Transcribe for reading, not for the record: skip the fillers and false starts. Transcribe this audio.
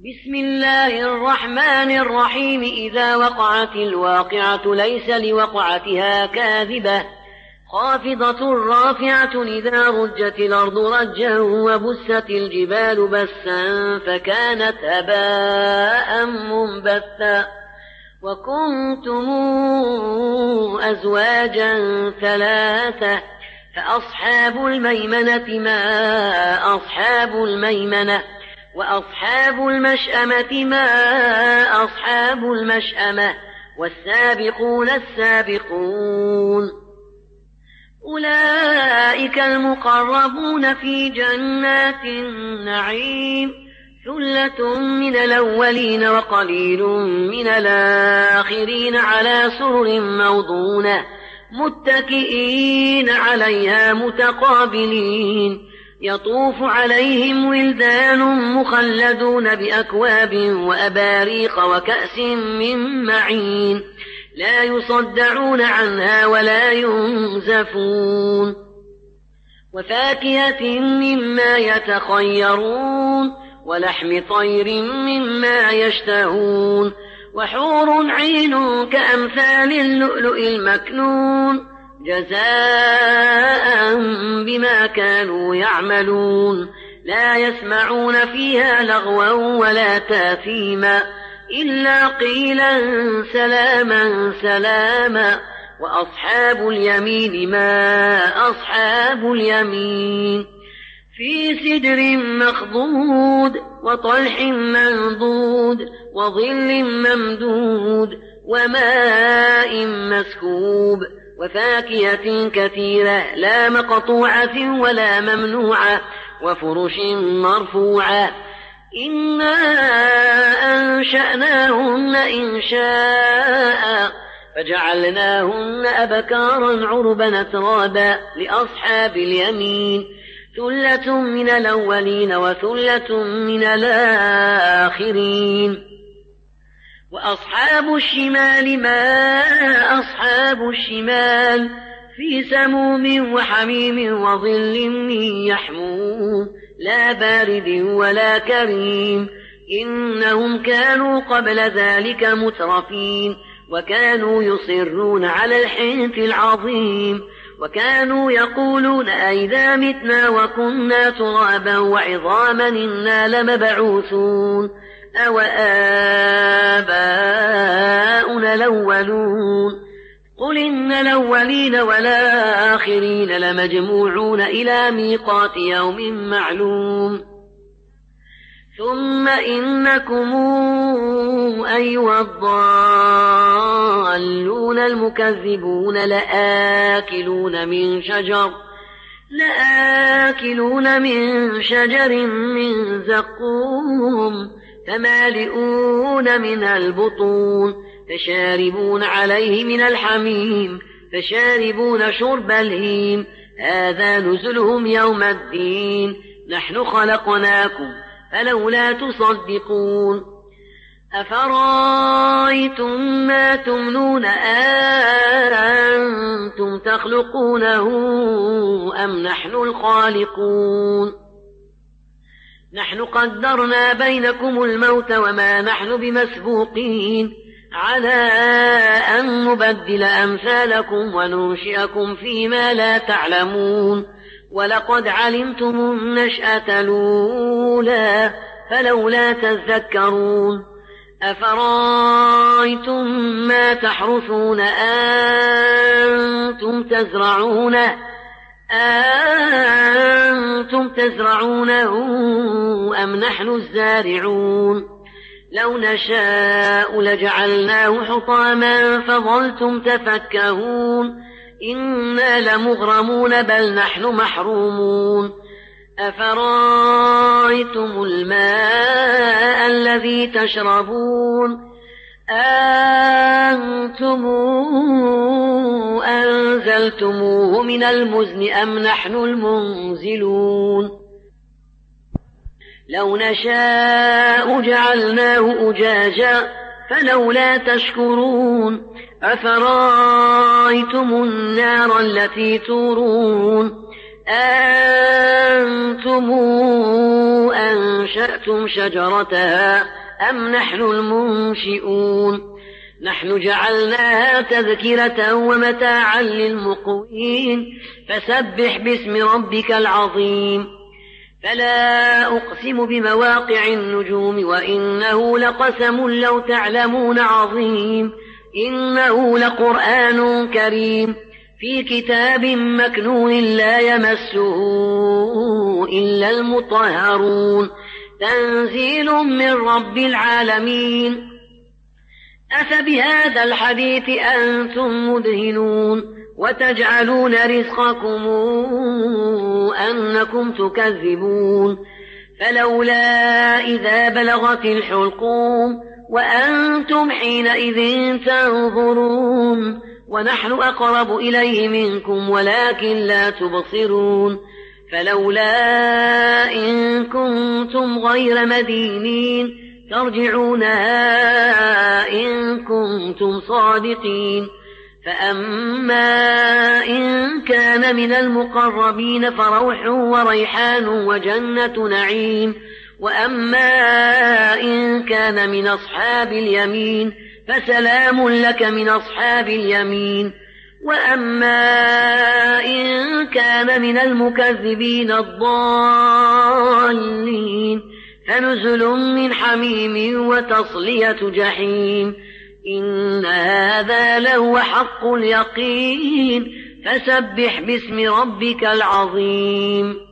بسم الله الرحمن الرحيم. إذا وقعت الواقعة ليس لوقعتها كاذبة خافضة رافعة إذا رجت الأرض رجا وبست الجبال بسا فكانت هباء منبثا وكنتم أزواجا ثلاثة فأصحاب الميمنة ما أصحاب الميمنة وأصحاب المشأمة ما أصحاب المشأمة والسابقون السابقون أولئك المقربون في جنات النعيم ثلة من الأولين وقليل من الآخرين على سرر موضونة متكئين عليها متقابلين يطوف عليهم ولدان مخلدون بأكواب وأباريق وكأس من معين لا يصدعون عنها ولا ينزفون وفاكهة مما يتخيرون ولحم طير مما يشتهون وحور عين كأمثال اللؤلؤ المكنون جزاء بما كانوا يعملون لا يسمعون فيها لغوا ولا تاثيما إلا قيلا سلاما سلاما وأصحاب اليمين ما أصحاب اليمين في سدر مخضود وطلح منضود وظل ممدود وماء مسكوب وفاكهة كثيرة لا مقطوعة ولا ممنوعة وفرش مرفوعة إنا أنشأناهن إنشاء فجعلناهن أبكارا عربا أترابا لأصحاب اليمين ثلة من الأولين وثلة من الآخرين وأصحاب الشمال ما أصحاب الشمال في سموم وحميم وظل من يحموم لا بارد ولا كريم إنهم كانوا قبل ذلك مترفين وكانوا يصرون على الحنث العظيم وكانوا يقولون أئذا متنا وكنا ترابا وعظاما إنا لمبعوثون أو آباؤنا الأولون قل إن الأولين والآخرين لمجموعون إلى ميقات يوم معلوم ثم إنكم أيها الضالون المكذبون لآكلون من شجر من زقوم فمالئون من البطون فشاربون عليه من الحميم فشاربون شرب الهيم هذا نزلهم يوم الدين نحن خلقناكم فلولا تصدقون أفرأيتم ما تمنون أأنتم تخلقونه أم نحن الخالقون نحن قدرنا بينكم الموت وما نحن بمسبوقين على أن نبدل أمثالكم وننشئكم فيما لا تعلمون ولقد علمتم النشأة الأولى فلولا تذكرون أفرأيتم ما تحرثون أأنتم تزرعونه أم نحن الزارعون لو نشاء لجعلناه حطاما فظلتم تفكهون إنا لمغرمون بل نحن محرومون أفرأيتم الماء الذي تشربون أنتم أنزلتموه من المزن أم نحن المنزلون لو نشاء جعلناه أجاجا فلولا تشكرون أفرأيتم النار التي تورون أأنتم أنشأتم شجرتها أم نحن المنشئون نحن جعلناها تذكرة ومتاعا للمقوين فسبح باسم ربك العظيم فلا أقسم بمواقع النجوم وإنه لقسم لو تعلمون عظيم إنه لقرآن كريم في كتاب مكنون لا يمسه إلا المطهرون تنزيل من رب العالمين أفبهذا الحديث أنتم مدهنون وتجعلون رزقكم أنكم تكذبون فلولا إذا بلغت الحلقوم وأنتم حينئذ تنظرون ونحن أقرب إليه منكم ولكن لا تبصرون فلولا إن كنتم غير مدينين ترجعونها إن كنتم صادقين فأما إن كان من المقربين فروح وريحان وجنة نعيم وأما إن كان من أصحاب اليمين فسلام لك من أصحاب اليمين وأما إن كان من المكذبين الضالين فنزل من حميم وتصلية جحيم إن هذا لهو حق اليقين فسبح باسم ربك العظيم